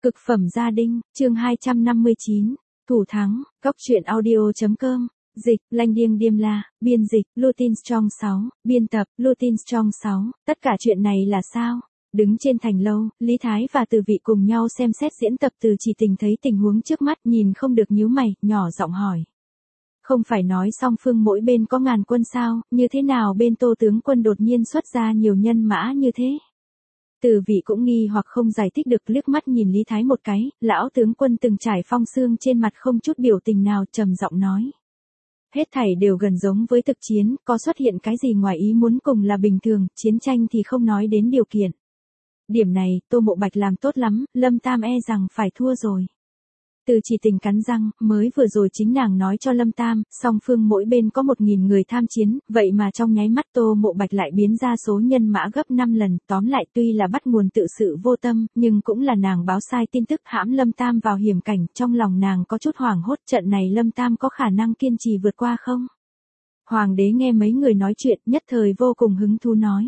Cực phẩm gia đình, chương 259, thủ thắng, góc truyện audio.com, dịch, Lanh Điêng Điềm La, biên dịch, Lutin Strong 6, biên tập, Lutin Strong 6, tất cả chuyện này là sao? Đứng trên thành lâu, Lý Thái và Từ Vị cùng nhau xem xét diễn tập. Từ Chỉ Tình thấy tình huống trước mắt nhìn không được nhíu mày, nhỏ giọng hỏi. Không phải nói song phương mỗi bên có 1000 quân sao, như thế nào bên Tô tướng quân đột nhiên xuất ra nhiều nhân mã như thế? Từ Vị cũng nghi hoặc không giải thích được, liếc mắt nhìn Lý Thái một cái, lão tướng quân từng trải phong sương trên mặt không chút biểu tình nào, trầm giọng nói. Hết thảy đều gần giống với thực chiến, có xuất hiện cái gì ngoài ý muốn cùng là bình thường, chiến tranh thì không nói đến điều kiện. Điểm này, Tô Mộ Bạch làm tốt lắm, Lâm Tam e rằng phải thua rồi. Từ Chỉ Tình cắn răng, mới vừa rồi chính nàng nói cho Lâm Tam, song phương mỗi bên có 1000 người tham chiến, vậy mà trong nháy mắt Tô Mộ Bạch lại biến ra số nhân mã gấp 5 lần, tóm lại tuy là bắt nguồn tự sự vô tâm, nhưng cũng là nàng báo sai tin tức hãm Lâm Tam vào hiểm cảnh, trong lòng nàng có chút hoảng hốt, trận này Lâm Tam có khả năng kiên trì vượt qua không? Hoàng đế nghe mấy người nói chuyện, nhất thời vô cùng hứng thú nói.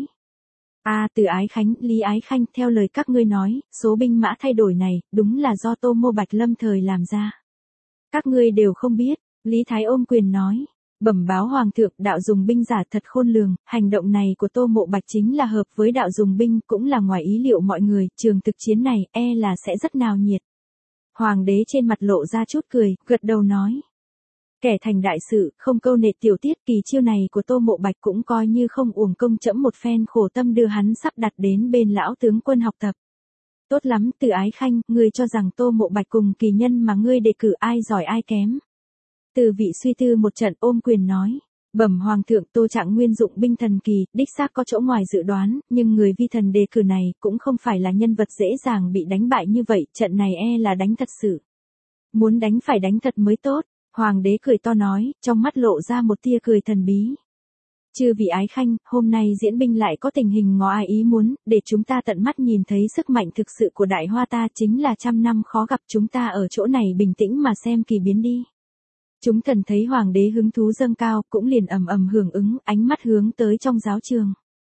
Từ Ái Khánh, Lý Ái Khanh, theo lời các ngươi nói, số binh mã thay đổi này, đúng là do Tô Mộ Bạch lâm thời làm ra. Các ngươi đều không biết, Lý Thái ôm quyền nói. Bẩm báo Hoàng thượng, đạo dùng binh giả thật khôn lường, hành động này của Tô Mộ Bạch chính là hợp với đạo dùng binh, cũng là ngoài ý liệu mọi người, trường thực chiến này, là sẽ rất náo nhiệt. Hoàng đế trên mặt lộ ra chút cười, gật đầu nói. Kẻ thành đại sự, không câu nệ tiểu tiết, kỳ chiêu này của Tô Mộ Bạch cũng coi như không uổng công trẫm một phen khổ tâm đưa hắn sắp đặt đến bên lão tướng quân học tập. Tốt lắm, Từ Ái Khanh, ngươi cho rằng Tô Mộ Bạch cùng kỳ nhân mà ngươi đề cử ai giỏi ai kém. Từ Vị suy tư một trận, ôm quyền nói. Bẩm Hoàng thượng, Tô Trạng Nguyên dụng binh thần kỳ, đích xác có chỗ ngoài dự đoán, nhưng người vi thần đề cử này cũng không phải là nhân vật dễ dàng bị đánh bại như vậy, trận này là đánh thật sự. Muốn đánh phải đánh thật mới tốt. Hoàng đế cười to nói, trong mắt lộ ra một tia cười thần bí. Chư vị Ái Khanh, hôm nay diễn binh lại có tình hình ngó ai ý muốn, để chúng ta tận mắt nhìn thấy sức mạnh thực sự của Đại Hoa ta, chính là 100 năm khó gặp, chúng ta ở chỗ này bình tĩnh mà xem kỳ biến đi. Chúng thần thấy Hoàng đế hứng thú dâng cao, cũng liền ầm ầm hưởng ứng, ánh mắt hướng tới trong giáo trường.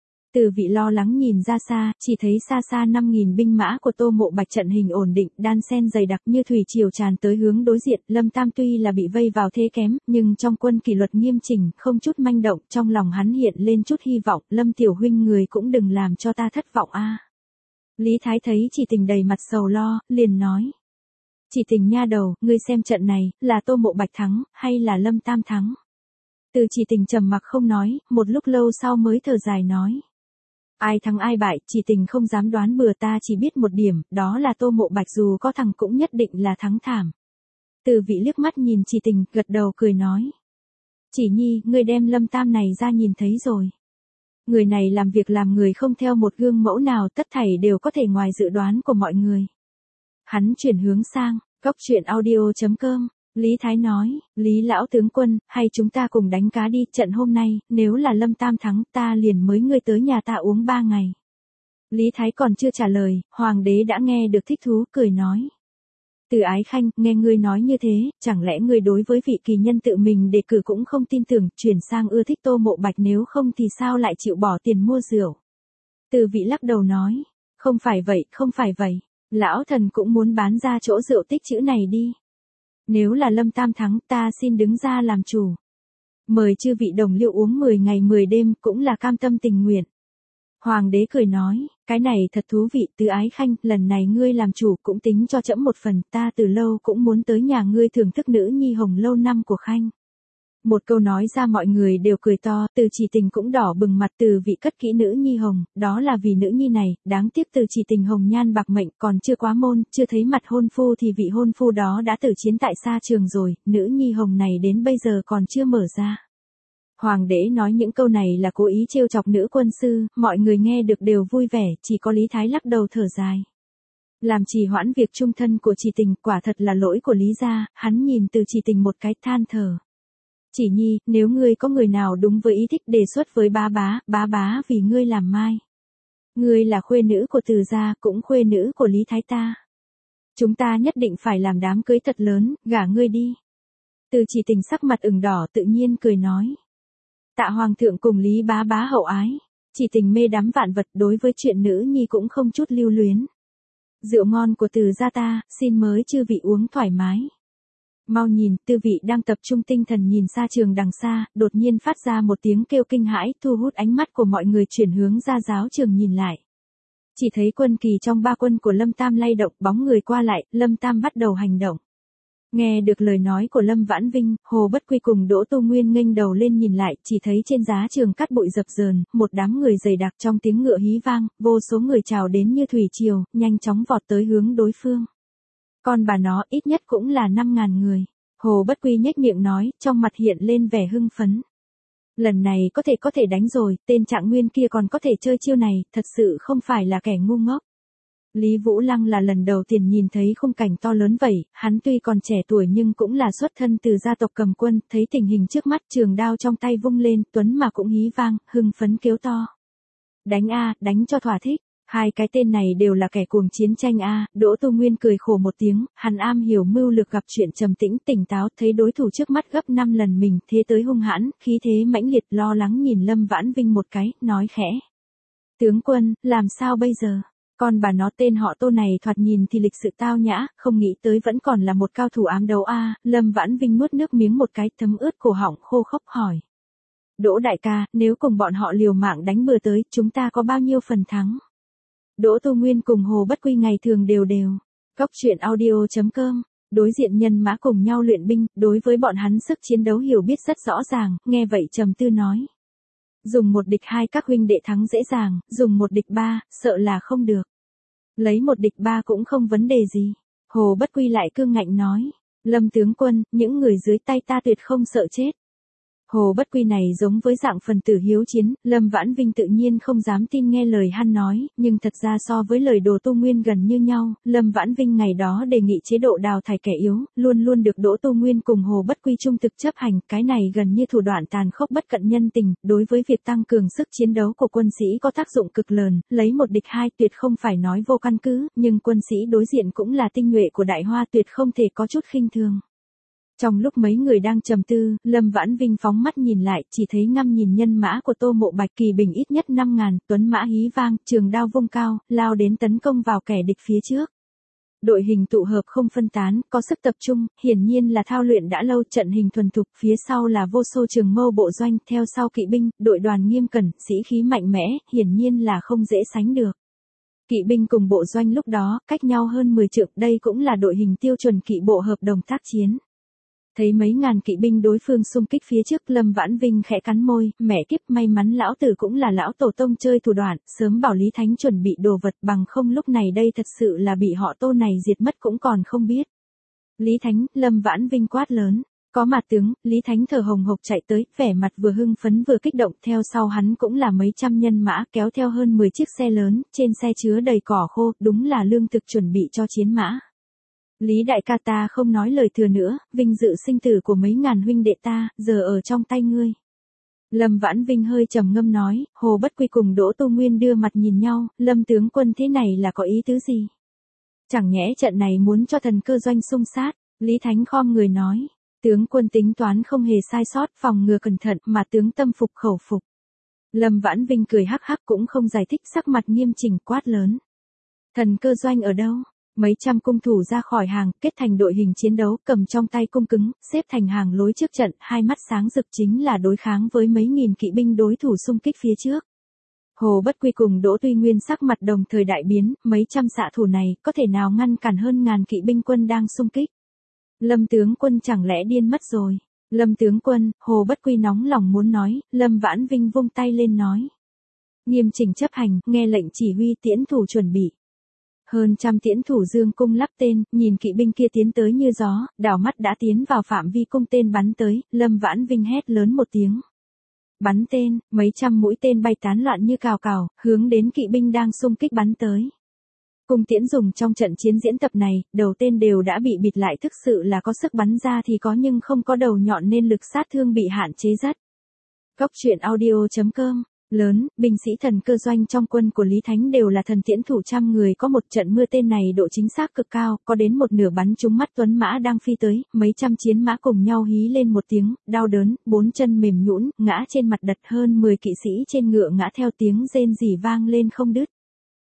Từ Vị lo lắng nhìn ra xa, chỉ thấy xa xa 5000 binh mã của Tô Mộ Bạch trận hình ổn định, đan sen dày đặc như thủy triều tràn tới hướng đối diện. Lâm Tam tuy là bị vây vào thế kém, nhưng trong quân kỷ luật nghiêm chỉnh, không chút manh động, trong lòng hắn hiện lên chút hy vọng, Lâm tiểu huynh người cũng đừng làm cho ta thất vọng a. Lý Thái thấy Chỉ Tình đầy mặt sầu lo, liền nói. Chỉ Tình nha đầu, ngươi xem trận này, là Tô Mộ Bạch thắng, hay là Lâm Tam thắng? Từ Chỉ Tình trầm mặc không nói, một lúc lâu sau mới thở dài nói. Ai thắng ai bại, Chỉ Tình không dám đoán bừa, ta chỉ biết một điểm, đó là Tô Mộ Bạch dù có thắng cũng nhất định là thắng thảm. Từ Vị liếc mắt nhìn Chỉ Tình, gật đầu cười nói. Chỉ nhi, ngươi đem Lâm Tam này ra nhìn thấy rồi. Người này làm việc làm người không theo một gương mẫu nào, tất thảy đều có thể ngoài dự đoán của mọi người. Hắn chuyển hướng sang, góc truyện audio.com. Lý Thái nói, Lý lão tướng quân, hay chúng ta cùng đánh cá đi, trận hôm nay, nếu là Lâm Tam thắng, ta liền mới ngươi tới nhà ta uống 3 ngày. Lý Thái còn chưa trả lời, Hoàng đế đã nghe được thích thú, cười nói. Từ Ái Khanh, nghe ngươi nói như thế, chẳng lẽ ngươi đối với vị kỳ nhân tự mình đề cử cũng không tin tưởng, chuyển sang ưa thích Tô Mộ Bạch, nếu không thì sao lại chịu bỏ tiền mua rượu? Từ Vị lắc đầu nói, không phải vậy, không phải vậy, lão thần cũng muốn bán ra chỗ rượu tích trữ này đi. Nếu là Lâm Tam thắng, ta xin đứng ra làm chủ. Mời chư vị đồng liêu uống 10 ngày 10 đêm, cũng là cam tâm tình nguyện. Hoàng đế cười nói, cái này thật thú vị, Từ Ái Khanh, lần này ngươi làm chủ cũng tính cho trẫm một phần, ta từ lâu cũng muốn tới nhà ngươi thưởng thức nữ nhi hồng lâu năm của Khanh. Một câu nói ra mọi người đều cười to, Từ Chỉ Tình cũng đỏ bừng mặt. Từ Vị cất kỹ nữ nhi hồng, đó là vì nữ nhi này, đáng tiếc Từ Chỉ Tình hồng nhan bạc mệnh, còn chưa quá môn, chưa thấy mặt hôn phu thì vị hôn phu đó đã tử chiến tại xa trường rồi, nữ nhi hồng này đến bây giờ còn chưa mở ra. Hoàng đế nói những câu này là cố ý trêu chọc nữ quân sư, mọi người nghe được đều vui vẻ, chỉ có Lý Thái lắc đầu thở dài. Làm trì hoãn việc chung thân của Chỉ Tình, quả thật là lỗi của Lý gia, hắn nhìn Từ Chỉ Tình một cái, than thở. Chỉ nhi, nếu ngươi có người nào đúng với ý thích đề xuất với bá bá vì ngươi làm mai. Ngươi là khuê nữ của Từ gia, cũng khuê nữ của Lý Thái ta. Chúng ta nhất định phải làm đám cưới thật lớn, gả ngươi đi. Từ Chỉ Tình sắc mặt ửng đỏ tự nhiên cười nói. Tạ Hoàng thượng cùng Lý bá hậu ái. Chỉ Tình mê đắm vạn vật, đối với chuyện nữ nhi cũng không chút lưu luyến. Rượu ngon của Từ gia ta, xin mời chư vị uống thoải mái. Mau nhìn, Tư vị đang tập trung tinh thần nhìn xa trường đằng xa, đột nhiên phát ra một tiếng kêu kinh hãi, thu hút ánh mắt của mọi người chuyển hướng ra giáo trường nhìn lại. Chỉ thấy quân kỳ trong 3 quân của Lâm Tam lay động, bóng người qua lại, Lâm Tam bắt đầu hành động. Nghe được lời nói của Lâm Vãn Vinh, Hồ Bất Quy cùng Đỗ Tu Nguyên nghênh đầu lên nhìn lại, chỉ thấy trên giá trường cát bụi dập dờn, một đám người dày đặc trong tiếng ngựa hí vang, vô số người trào đến như thủy triều, nhanh chóng vọt tới hướng đối phương. Con bà nó ít nhất cũng là 5.000 người. Hồ Bất Quy nhếch miệng nói, trong mặt hiện lên vẻ hưng phấn. Lần này có thể đánh rồi, tên Trạng Nguyên kia còn có thể chơi chiêu này, thật sự không phải là kẻ ngu ngốc. Lý Vũ Lăng là lần đầu tiên nhìn thấy khung cảnh to lớn vậy, hắn tuy còn trẻ tuổi nhưng cũng là xuất thân từ gia tộc cầm quân, thấy tình hình trước mắt trường đao trong tay vung lên, Tuấn mà cũng hí vang, hưng phấn kêu to. Đánh a, đánh cho thỏa thích. Hai cái tên này đều là kẻ cuồng chiến tranh a. Đỗ Tu Nguyên cười khổ một tiếng, hắn am hiểu mưu lược gặp chuyện trầm tĩnh tỉnh táo, thấy đối thủ trước mắt gấp 5 lần mình, thế tới hung hãn, khí thế mãnh liệt, lo lắng nhìn Lâm Vãn Vinh một cái, nói khẽ. Tướng quân, làm sao bây giờ? Con bà nó tên họ Tô này thoạt nhìn thì lịch sự tao nhã, không nghĩ tới vẫn còn là một cao thủ ám đấu a. Lâm Vãn Vinh nuốt nước miếng một cái, thấm ướt cổ họng khô khốc hỏi. Đỗ đại ca, nếu cùng bọn họ liều mạng đánh bừa tới, chúng ta có bao nhiêu phần thắng? Đỗ Tu Nguyên cùng Hồ Bất Quy ngày thường đều. Góc truyện audio.com, đối diện nhân mã cùng nhau luyện binh, đối với bọn hắn sức chiến đấu hiểu biết rất rõ ràng, nghe vậy trầm tư nói. Dùng 1 địch 2 các huynh đệ thắng dễ dàng, dùng 1 địch 3, sợ là không được. Lấy 1 địch 3 cũng không vấn đề gì. Hồ Bất Quy lại cương ngạnh nói. Lâm tướng quân, những người dưới tay ta tuyệt không sợ chết. Hồ Bất Quy này giống với dạng phần tử hiếu chiến, Lâm Vãn Vinh tự nhiên không dám tin nghe lời hắn nói, nhưng thật ra so với lời Đỗ Tu Nguyên gần như nhau, Lâm Vãn Vinh ngày đó đề nghị chế độ đào thải kẻ yếu, luôn luôn được Đỗ Tu Nguyên cùng Hồ Bất Quy trung thực chấp hành, cái này gần như thủ đoạn tàn khốc bất cận nhân tình, đối với việc tăng cường sức chiến đấu của quân sĩ có tác dụng cực lớn, lấy 1 địch 2 tuyệt không phải nói vô căn cứ, nhưng quân sĩ đối diện cũng là tinh nhuệ của Đại Hoa tuyệt không thể có chút khinh thường. Trong lúc mấy người đang trầm tư, Lâm Vãn Vinh phóng mắt nhìn lại, chỉ thấy ngắm nhìn nhân mã của Tô Mộ Bạch, kỳ bình ít nhất 5.000, tuấn mã hí vang, trường đao vung cao, lao đến tấn công vào kẻ địch phía trước. Đội hình tụ hợp không phân tán, có sức tập trung, hiển nhiên là thao luyện đã lâu, trận hình thuần thục, phía sau là vô số trường mâu bộ doanh, theo sau kỵ binh, đội đoàn nghiêm cẩn, sĩ khí mạnh mẽ, hiển nhiên là không dễ sánh được. Kỵ binh cùng bộ doanh lúc đó, cách nhau hơn 10 trượng, đây cũng là đội hình tiêu chuẩn kỵ bộ hợp đồng tác chiến. Thấy mấy ngàn kỵ binh đối phương xung kích phía trước, Lâm Vãn Vinh khẽ cắn môi, mẹ kiếp, may mắn lão tử cũng là lão tổ tông chơi thủ đoạn, sớm bảo Lý Thánh chuẩn bị đồ vật, bằng không lúc này đây thật sự là bị họ Tô này diệt mất cũng còn không biết. Lý Thánh, Lâm Vãn Vinh quát lớn. Có mặt tướng, Lý Thánh thở hồng hộc chạy tới, vẻ mặt vừa hưng phấn vừa kích động, theo sau hắn cũng là mấy trăm nhân mã, kéo theo hơn 10 chiếc xe lớn, trên xe chứa đầy cỏ khô, đúng là lương thực chuẩn bị cho chiến mã. Lý đại ca, ta không nói lời thừa nữa, vinh dự sinh tử của mấy ngàn huynh đệ ta, giờ ở trong tay ngươi. Lâm Vãn Vinh hơi trầm ngâm nói, Hồ Bất Quy cùng Đỗ Tu Nguyên đưa mặt nhìn nhau, Lâm tướng quân thế này là có ý tứ gì? Chẳng nhẽ trận này muốn cho thần cơ doanh xung sát, Lý Thánh khom người nói, tướng quân tính toán không hề sai sót, phòng ngừa cẩn thận, mà tướng tâm phục khẩu phục. Lâm Vãn Vinh cười hắc hắc cũng không giải thích, sắc mặt nghiêm chỉnh quát lớn. Thần cơ doanh ở đâu? Mấy trăm cung thủ ra khỏi hàng, kết thành đội hình chiến đấu, cầm trong tay cung cứng, xếp thành hàng lối trước trận, hai mắt sáng rực chính là đối kháng với mấy nghìn kỵ binh đối thủ xung kích phía trước. Hồ Bất Quy cùng Đỗ Tuy Nguyên sắc mặt đồng thời đại biến, mấy trăm xạ thủ này có thể nào ngăn cản hơn ngàn kỵ binh quân đang xung kích. Lâm tướng quân chẳng lẽ điên mất rồi? Lâm tướng quân, Hồ Bất Quy nóng lòng muốn nói, Lâm Vãn Vinh vung tay lên nói. Nghiêm chỉnh chấp hành, nghe lệnh chỉ huy, tiễn thủ chuẩn bị. Hơn trăm tiễn thủ dương cung lắp tên, nhìn kỵ binh kia tiến tới như gió, đảo mắt đã tiến vào phạm vi cung tên bắn tới, Lâm Vãn Vinh hét lớn một tiếng. Bắn tên, mấy trăm mũi tên bay tán loạn như cào cào, hướng đến kỵ binh đang xung kích bắn tới. Cung tiễn dùng trong trận chiến diễn tập này, đầu tên đều đã bị bịt lại, thực sự là có sức bắn ra thì có nhưng không có đầu nhọn nên lực sát thương bị hạn chế rất. Góc truyện audio.com. Lớn, binh sĩ thần cơ doanh trong quân của Lý Thánh đều là thần tiễn thủ trăm người, có một trận mưa tên này độ chính xác cực cao, có đến một nửa bắn trúng mắt tuấn mã đang phi tới, mấy trăm chiến mã cùng nhau hí lên một tiếng, đau đớn, bốn chân mềm nhũn, ngã trên mặt đất, hơn 10 kỵ sĩ trên ngựa ngã theo tiếng rên rỉ vang lên không đứt.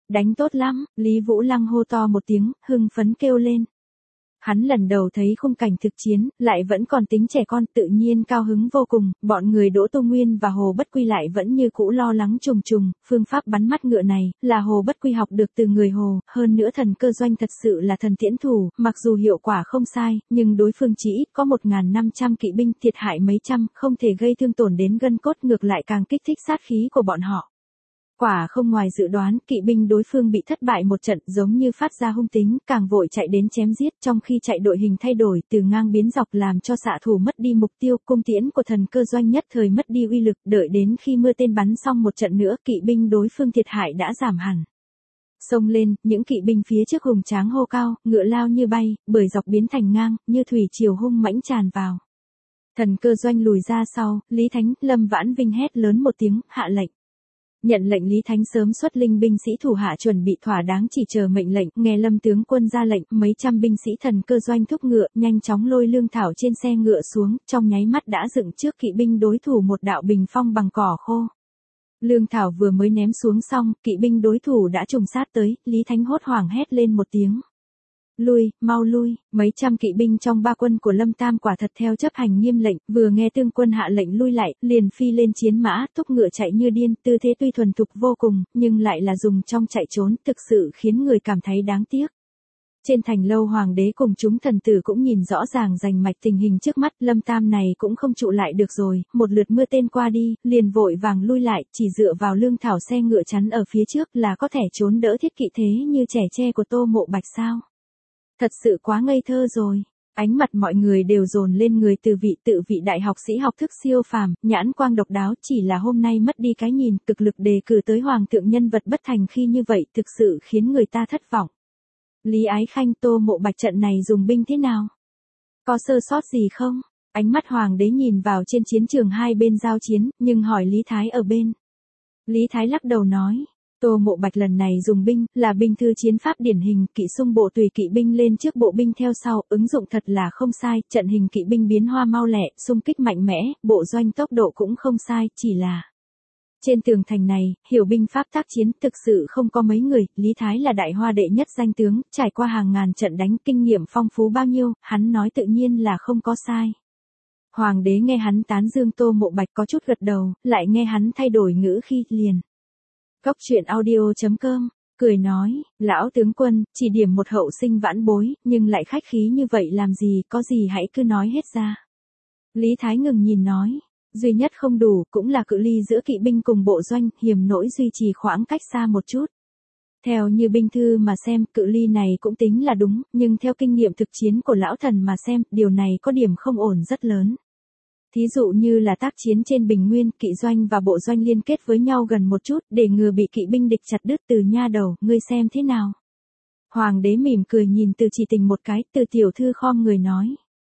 Đánh tốt lắm, Lý Vũ Lăng hô to một tiếng, hưng phấn kêu lên. Hắn lần đầu thấy khung cảnh thực chiến, lại vẫn còn tính trẻ con, tự nhiên cao hứng vô cùng, bọn người Đỗ Tô Nguyên và Hồ Bất Quy lại vẫn như cũ lo lắng trùng trùng, phương pháp bắn mắt ngựa này, là Hồ Bất Quy học được từ người Hồ, hơn nữa thần cơ doanh thật sự là thần tiễn thủ, mặc dù hiệu quả không sai, nhưng đối phương chỉ ít có 1.500 kỵ binh, thiệt hại mấy trăm, không thể gây thương tổn đến gân cốt, ngược lại càng kích thích sát khí của bọn họ. Quả không ngoài dự đoán, kỵ binh đối phương bị thất bại một trận, giống như phát ra hung tính, càng vội chạy đến chém giết, trong khi chạy đội hình thay đổi, từ ngang biến dọc làm cho xạ thủ mất đi mục tiêu, cung tiễn của thần cơ doanh nhất thời mất đi uy lực, đợi đến khi mưa tên bắn xong một trận nữa, kỵ binh đối phương thiệt hại đã giảm hẳn. Xông lên, những kỵ binh phía trước hùng tráng hô cao, ngựa lao như bay, bởi dọc biến thành ngang, như thủy triều hung mãnh tràn vào. Thần cơ doanh lùi ra sau, Lý Thánh, Lâm Vãn Vinh hét lớn một tiếng, hạ lệnh. Nhận lệnh Lý Thánh sớm xuất linh binh sĩ thủ hạ chuẩn bị thỏa đáng, chỉ chờ mệnh lệnh, nghe Lâm tướng quân ra lệnh, mấy trăm binh sĩ thần cơ doanh thúc ngựa, nhanh chóng lôi lương thảo trên xe ngựa xuống, trong nháy mắt đã dựng trước kỵ binh đối thủ một đạo bình phong bằng cỏ khô. Lương thảo vừa mới ném xuống xong, kỵ binh đối thủ đã trùng sát tới, Lý Thánh hốt hoảng hét lên một tiếng. Lui, mau lui, mấy trăm kỵ binh trong ba quân của Lâm Tam quả thật theo chấp hành nghiêm lệnh, vừa nghe tướng quân hạ lệnh lui lại, liền phi lên chiến mã, thúc ngựa chạy như điên, tư thế tuy thuần thục vô cùng, nhưng lại là dùng trong chạy trốn, thực sự khiến người cảm thấy đáng tiếc. Trên thành lâu hoàng đế cùng chúng thần tử cũng nhìn rõ ràng rành mạch tình hình trước mắt, Lâm Tam này cũng không trụ lại được rồi, một lượt mưa tên qua đi, liền vội vàng lui lại, chỉ dựa vào lương thảo xe ngựa chắn ở phía trước là có thể trốn đỡ thiết kỵ thế như trẻ tre của Tô Mộ Bạch sao. Thật sự quá ngây thơ rồi. Ánh mặt mọi người đều dồn lên người tự vị đại học sĩ học thức siêu phàm, nhãn quang độc đáo, chỉ là hôm nay mất đi cái nhìn, cực lực đề cử tới hoàng thượng nhân vật bất thành khi như vậy, thực sự khiến người ta thất vọng. Lý Ái Khanh, Tô Mộ Bạch trận này dùng binh thế nào? Có sơ sót gì không? Ánh mắt hoàng đế nhìn vào trên chiến trường hai bên giao chiến, nhưng hỏi Lý Thái ở bên. Lý Thái lắc đầu nói. Tô Mộ Bạch lần này dùng binh, là binh thư chiến pháp điển hình, kỵ xung bộ tùy kỵ binh lên trước bộ binh theo sau, ứng dụng thật là không sai, trận hình kỵ binh biến hoa mau lẹ, xung kích mạnh mẽ, bộ doanh tốc độ cũng không sai, chỉ là trên tường thành này, hiểu binh pháp tác chiến thực sự không có mấy người, Lý Thái là đại hoa đệ nhất danh tướng, trải qua hàng ngàn trận đánh, kinh nghiệm phong phú bao nhiêu, hắn nói tự nhiên là không có sai. Hoàng đế nghe hắn tán dương Tô Mộ Bạch có chút gật đầu, lại nghe hắn thay đổi ngữ khi liền. Cốc truyện audio.com, cười nói, lão tướng quân, chỉ điểm một hậu sinh vãn bối, nhưng lại khách khí như vậy làm gì, có gì hãy cứ nói hết ra. Lý Thái ngừng nhìn nói, duy nhất không đủ, cũng là cự ly giữa kỵ binh cùng bộ doanh, hiểm nỗi duy trì khoảng cách xa một chút. Theo như binh thư mà xem, cự ly này cũng tính là đúng, nhưng theo kinh nghiệm thực chiến của lão thần mà xem, điều này có điểm không ổn rất lớn. Thí dụ như là tác chiến trên bình nguyên, kỵ doanh và bộ doanh liên kết với nhau gần một chút, để ngừa bị kỵ binh địch chặt đứt từ nha đầu, ngươi xem thế nào. Hoàng đế mỉm cười nhìn Từ Chỉ Tình một cái, Từ tiểu thư khom người nói.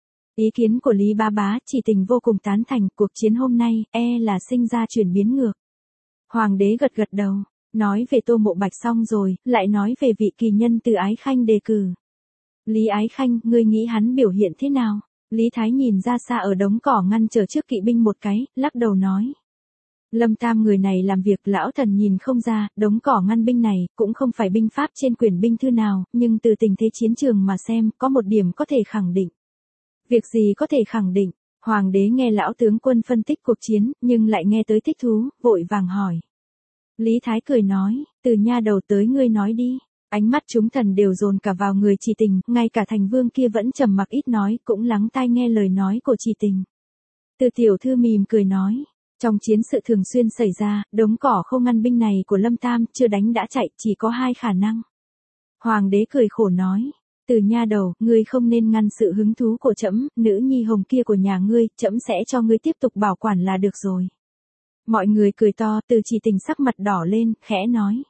Ý kiến của Lý Bá Bá, Chỉ Tình vô cùng tán thành, cuộc chiến hôm nay, là sinh ra chuyển biến ngược. Hoàng đế gật gật đầu, nói về Tô Mộ Bạch xong rồi, lại nói về vị kỳ nhân Từ Ái Khanh đề cử. Lý Ái Khanh, ngươi nghĩ hắn biểu hiện thế nào? Lý Thái nhìn ra xa ở đống cỏ ngăn chờ trước kỵ binh một cái, lắc đầu nói. Lâm Tam người này làm việc lão thần nhìn không ra, đống cỏ ngăn binh này, cũng không phải binh pháp trên quyển binh thư nào, nhưng từ tình thế chiến trường mà xem, có một điểm có thể khẳng định. Việc gì có thể khẳng định? Hoàng đế nghe lão tướng quân phân tích cuộc chiến, nhưng lại nghe tới thích thú, vội vàng hỏi. Lý Thái cười nói, từ nha đầu tới ngươi nói đi. Ánh mắt chúng thần đều dồn cả vào người Chỉ Tình, ngay cả thành vương kia vẫn trầm mặc ít nói, cũng lắng tai nghe lời nói của Chỉ Tình. Từ tiểu thư mỉm cười nói, trong chiến sự thường xuyên xảy ra, đống cỏ không ngăn binh này của Lâm Tam, chưa đánh đã chạy, chỉ có hai khả năng. Hoàng đế cười khổ nói, Từ nha đầu, ngươi không nên ngăn sự hứng thú của trẫm, nữ nhi hồng kia của nhà ngươi, trẫm sẽ cho ngươi tiếp tục bảo quản là được rồi. Mọi người cười to, Từ Chỉ Tình sắc mặt đỏ lên, khẽ nói.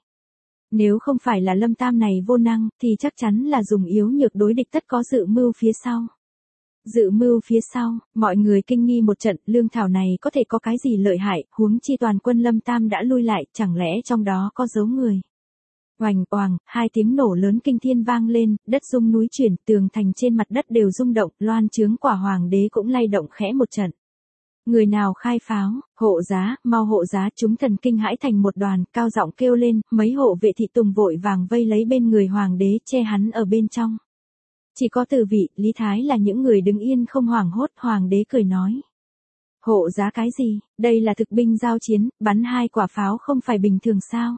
Nếu không phải là Lâm Tam này vô năng, thì chắc chắn là dùng yếu nhược đối địch, tất có dự mưu phía sau. Dự mưu phía sau, mọi người kinh nghi một trận, lương thảo này có thể có cái gì lợi hại, huống chi toàn quân Lâm Tam đã lui lại, chẳng lẽ trong đó có dấu người. Oành oàng, hai tiếng nổ lớn kinh thiên vang lên, đất rung núi chuyển, tường thành trên mặt đất đều rung động, loan chướng quả hoàng đế cũng lay động khẽ một trận. Người nào khai pháo, hộ giá, mau hộ giá, chúng thần kinh hãi thành một đoàn, cao giọng kêu lên, mấy hộ vệ thị tùng vội vàng vây lấy bên người hoàng đế, che hắn ở bên trong. Chỉ có Từ Vị, Lý Thái là những người đứng yên không hoảng hốt, hoàng đế cười nói. Hộ giá cái gì, đây là thực binh giao chiến, bắn 2 quả pháo không phải bình thường sao?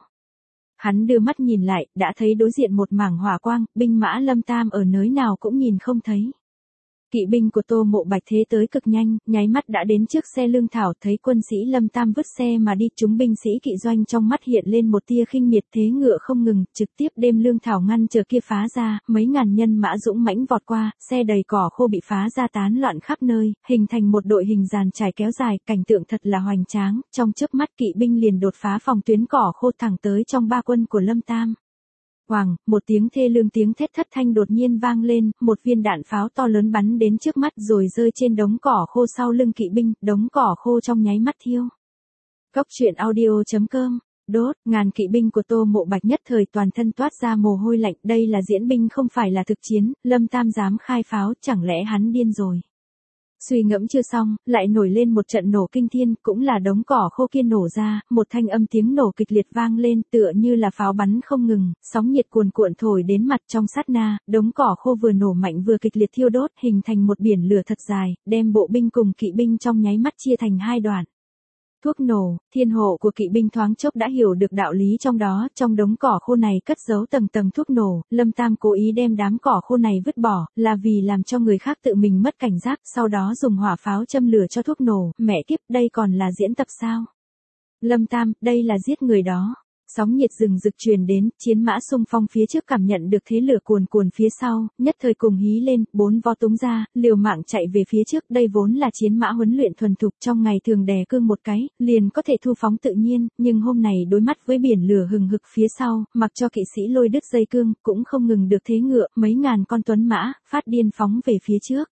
Hắn đưa mắt nhìn lại, đã thấy đối diện một mảng hỏa quang, binh mã Lâm Tam ở nơi nào cũng nhìn không thấy. Kỵ binh của Tô Mộ Bạch thế tới cực nhanh, nháy mắt đã đến trước xe lương thảo, thấy quân sĩ Lâm Tam vứt xe mà đi, chúng binh sĩ kỵ doanh trong mắt hiện lên một tia khinh miệt, thế ngựa không ngừng, trực tiếp đem lương thảo ngăn chờ kia phá ra, mấy ngàn nhân mã dũng mãnh vọt qua, xe đầy cỏ khô bị phá ra tán loạn khắp nơi, hình thành một đội hình dàn trải kéo dài, cảnh tượng thật là hoành tráng, trong chớp mắt kỵ binh liền đột phá phòng tuyến cỏ khô thẳng tới trong ba quân của Lâm Tam. Hoàng, một tiếng thê lương tiếng thét thất thanh đột nhiên vang lên, một viên đạn pháo to lớn bắn đến trước mắt rồi rơi trên đống cỏ khô sau lưng kỵ binh, đống cỏ khô trong nháy mắt thiêu. Cốc truyện audio.com, đốt, ngàn kỵ binh của Tô Mộ Bạch nhất thời toàn thân toát ra mồ hôi lạnh, đây là diễn binh không phải là thực chiến, Lâm Tam dám khai pháo, chẳng lẽ hắn điên rồi. Suy ngẫm chưa xong, lại nổi lên một trận nổ kinh thiên, cũng là đống cỏ khô kia nổ ra, một thanh âm tiếng nổ kịch liệt vang lên, tựa như là pháo bắn không ngừng, sóng nhiệt cuồn cuộn thổi đến mặt, trong sát na, đống cỏ khô vừa nổ mạnh vừa kịch liệt thiêu đốt, hình thành một biển lửa thật dài, đem bộ binh cùng kỵ binh trong nháy mắt chia thành 2 đoạn. Thuốc nổ, thiên hộ của kỵ binh thoáng chốc đã hiểu được đạo lý trong đó, trong đống cỏ khô này cất giấu tầng tầng thuốc nổ, Lâm Tam cố ý đem đám cỏ khô này vứt bỏ, là vì làm cho người khác tự mình mất cảnh giác, sau đó dùng hỏa pháo châm lửa cho thuốc nổ, mẹ kiếp, đây còn là diễn tập sao? Lâm Tam, đây là giết người đó. Sóng nhiệt rừng rực truyền đến, chiến mã xung phong phía trước cảm nhận được thế lửa cuồn cuồn phía sau, nhất thời cùng hí lên, 4 vó túng ra, liều mạng chạy về phía trước, đây vốn là chiến mã huấn luyện thuần thục, trong ngày thường đè cương một cái, liền có thể thu phóng tự nhiên, nhưng hôm này đối mắt với biển lửa hừng hực phía sau, mặc cho kỵ sĩ lôi đứt dây cương, cũng không ngừng được thế ngựa, mấy ngàn con tuấn mã, phát điên phóng về phía trước.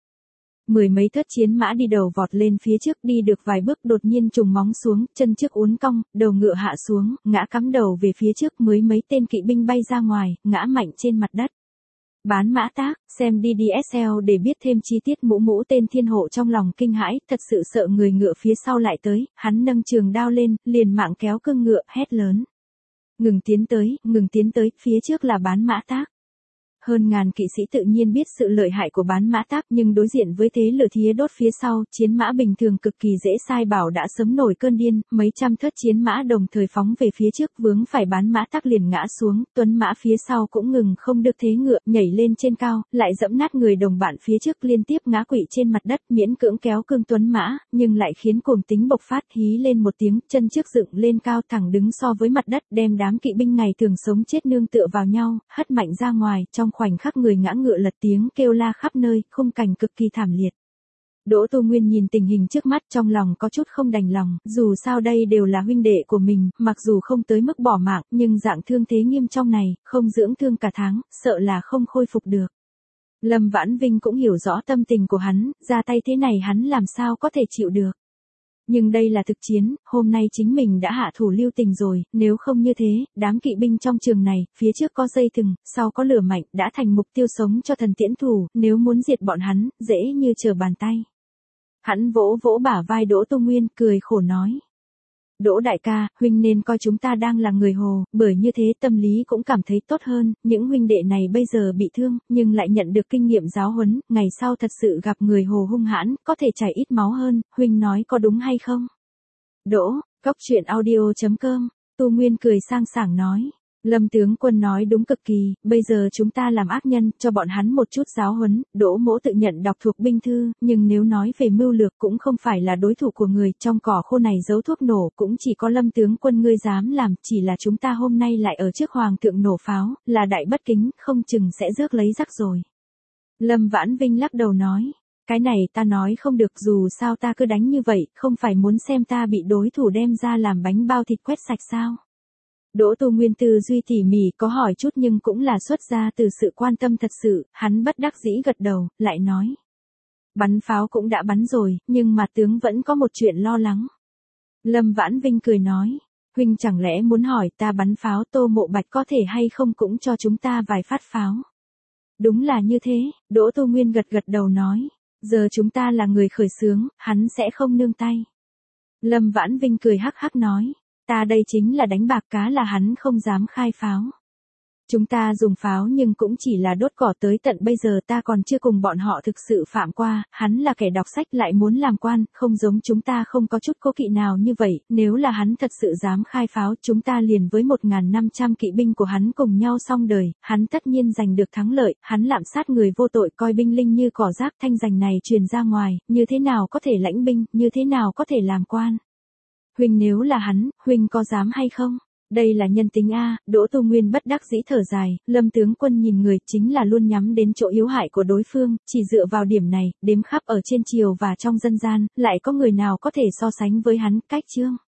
10 mấy thớt chiến mã đi đầu vọt lên phía trước, đi được vài bước đột nhiên trùng móng xuống, chân trước uốn cong, đầu ngựa hạ xuống, ngã cắm đầu về phía trước, mấy tên kỵ binh bay ra ngoài, ngã mạnh trên mặt đất. Bán mã tác, xem DDSL để biết thêm chi tiết. Mũ tên thiên hộ trong lòng kinh hãi, thật sự sợ người ngựa phía sau lại tới, hắn nâng trường đao lên, liền mạng kéo cương ngựa, hét lớn. Ngừng tiến tới, phía trước là bán mã tác. Hơn ngàn kỵ sĩ tự nhiên biết sự lợi hại của bán mã tác, nhưng đối diện với thế lửa thía đốt phía sau, chiến mã bình thường cực kỳ dễ sai bảo đã sớm nổi cơn điên, mấy trăm thớt chiến mã đồng thời phóng về phía trước, vướng phải bán mã tác liền ngã xuống, tuấn mã phía sau cũng ngừng không được thế ngựa, nhảy lên trên cao, lại dẫm nát người đồng bạn phía trước liên tiếp ngã quỵ trên mặt đất, miễn cưỡng kéo cương tuấn mã, nhưng lại khiến cuồng tính bộc phát, hí lên một tiếng, chân trước dựng lên cao thẳng đứng so với mặt đất, đem đám kỵ binh ngày thường sống chết nương tựa vào nhau, hất mạnh ra ngoài, trong khoảnh khắc người ngã ngựa lật, tiếng kêu la khắp nơi, khung cảnh cực kỳ thảm liệt. Đỗ Tu Nguyên nhìn tình hình trước mắt trong lòng có chút không đành lòng, dù sao đây đều là huynh đệ của mình, mặc dù không tới mức bỏ mạng, nhưng dạng thương thế nghiêm trọng này, không dưỡng thương cả tháng, sợ là không khôi phục được. Lâm Vãn Vinh cũng hiểu rõ tâm tình của hắn, ra tay thế này hắn làm sao có thể chịu được. Nhưng đây là thực chiến, hôm nay chính mình đã hạ thủ lưu tình rồi, nếu không như thế, đám kỵ binh trong trường này, phía trước có dây thừng, sau có lửa mạnh, đã thành mục tiêu sống cho thần tiễn thủ, nếu muốn diệt bọn hắn, dễ như trở bàn tay. Hắn vỗ vỗ bả vai Đỗ Tu Nguyên, cười khổ nói. Đỗ đại ca, huynh nên coi chúng ta đang là người Hồ, bởi như thế tâm lý cũng cảm thấy tốt hơn, những huynh đệ này bây giờ bị thương, nhưng lại nhận được kinh nghiệm giáo huấn, ngày sau thật sự gặp người Hồ hung hãn, có thể chảy ít máu hơn, huynh nói có đúng hay không? Đỗ, Cốc truyện audio.com, Tu Nguyên cười sang sảng nói. Lâm tướng quân nói đúng cực kỳ, bây giờ chúng ta làm ác nhân, cho bọn hắn một chút giáo huấn, Đỗ Mỗ tự nhận đọc thuộc binh thư, nhưng nếu nói về mưu lược cũng không phải là đối thủ của người, trong cỏ khô này giấu thuốc nổ, cũng chỉ có Lâm tướng quân ngươi dám làm, chỉ là chúng ta hôm nay lại ở trước hoàng thượng nổ pháo, là đại bất kính, không chừng sẽ rước lấy rắc rồi. Lâm Vãn Vinh lắc đầu nói, cái này ta nói không được, dù sao ta cứ đánh như vậy, không phải muốn xem ta bị đối thủ đem ra làm bánh bao thịt quét sạch sao? Đỗ Tu Nguyên tư duy tỉ mỉ, có hỏi chút nhưng cũng là xuất ra từ sự quan tâm thật sự, hắn bất đắc dĩ gật đầu, lại nói. Bắn pháo cũng đã bắn rồi, nhưng mà tướng vẫn có một chuyện lo lắng. Lâm Vãn Vinh cười nói, huynh chẳng lẽ muốn hỏi ta bắn pháo Tô Mộ Bạch có thể hay không cũng cho chúng ta vài phát pháo. Đúng là như thế, Đỗ Tu Nguyên gật đầu nói. Giờ chúng ta là người khởi xướng, hắn sẽ không nương tay. Lâm Vãn Vinh cười hắc hắc nói, ta đây chính là đánh bạc cá là hắn không dám khai pháo. Chúng ta dùng pháo nhưng cũng chỉ là đốt cỏ, tới tận bây giờ ta còn chưa cùng bọn họ thực sự phạm qua, hắn là kẻ đọc sách lại muốn làm quan, không giống chúng ta không có chút cố kỵ nào như vậy, nếu là hắn thật sự dám khai pháo, chúng ta liền với 1.500 kỵ binh của hắn cùng nhau xong đời, hắn tất nhiên giành được thắng lợi, hắn lạm sát người vô tội, coi binh linh như cỏ rác, thanh danh này truyền ra ngoài, như thế nào có thể lãnh binh, như thế nào có thể làm quan. Huynh nếu là hắn, huynh có dám hay không? Đây là nhân tính a. Đỗ Tu Nguyên bất đắc dĩ thở dài, Lâm tướng quân nhìn người chính là luôn nhắm đến chỗ yếu hại của đối phương, chỉ dựa vào điểm này, đếm khắp ở trên triều và trong dân gian, lại có người nào có thể so sánh với hắn. Cách chương